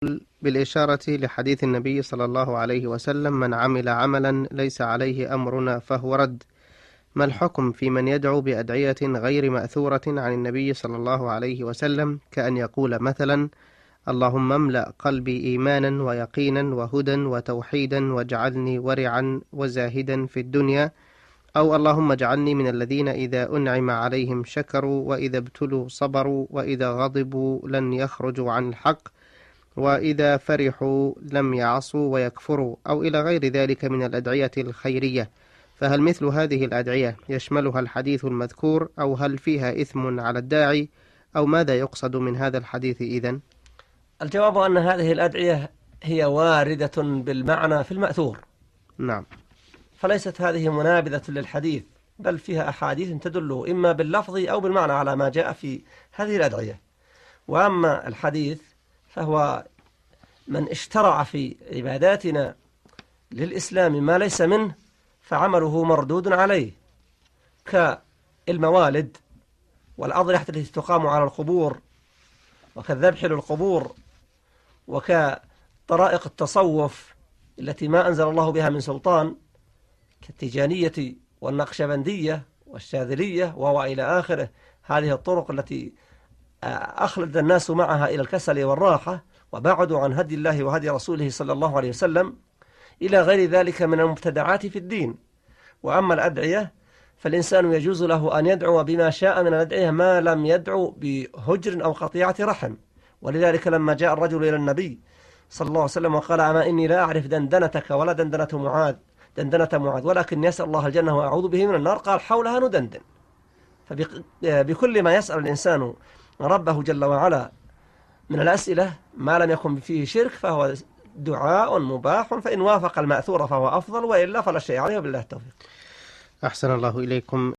بالإشارة لحديث النبي صلى الله عليه وسلم: من عمل عملا ليس عليه أمرنا فهو رد. ما الحكم في من يدعو بأدعية غير مأثورة عن النبي صلى الله عليه وسلم، كأن يقول مثلا: اللهم املأ قلبي إيمانا ويقينا وهدى وتوحيدا واجعلني ورعا وزاهدا في الدنيا، أو اللهم اجعلني من الذين إذا أنعم عليهم شكروا وإذا ابتلوا صبروا وإذا غضبوا لن يخرجوا عن الحق وإذا فرحوا لم يعصوا ويكفروا، أو إلى غير ذلك من الأدعية الخيرية. فهل مثل هذه الأدعية يشملها الحديث المذكور، أو هل فيها إثم على الداعي، أو ماذا يقصد من هذا الحديث إذن؟ الجواب أن هذه الأدعية هي واردة بالمعنى في المأثور. نعم. فليست هذه منابذة للحديث، بل فيها أحاديث تدل إما باللفظ أو بالمعنى على ما جاء في هذه الأدعية. وأما الحديث فهو من اشترع في عباداتنا للإسلام ما ليس منه فعمله مردود عليه، كالموالد والأضرحة التي تقام على القبور، وكالذبح للقبور، وكطرائق التصوف التي ما أنزل الله بها من سلطان، كالتيجانية والنقشبندية والشاذلية وإلى آخره. هذه الطرق التي أخلد الناس معها إلى الكسل والراحة وبعدوا عن هدي الله وهدي رسوله صلى الله عليه وسلم، إلى غير ذلك من المبتدعات في الدين. وأما الأدعية فالإنسان يجوز له أن يدعو بما شاء من الأدعية ما لم يدعو بهجر أو قطيعة رحم. ولذلك لما جاء الرجل إلى النبي صلى الله عليه وسلم وقال: أما إني لا أعرف دندنتك ولا دندنة معاذ ولكن يسأل الله الجنة وأعوذ به من النار، قال: حولها ندندن. فبكل ما يسأل الإنسان ربه جل وعلا من الأسئلة ما لم يكن فيه شرك فهو دعاء مباح، فإن وافق المأثور فهو أفضل، وإلا فلا شيء عليه، وبالله التوفيق. أحسن الله إليكم.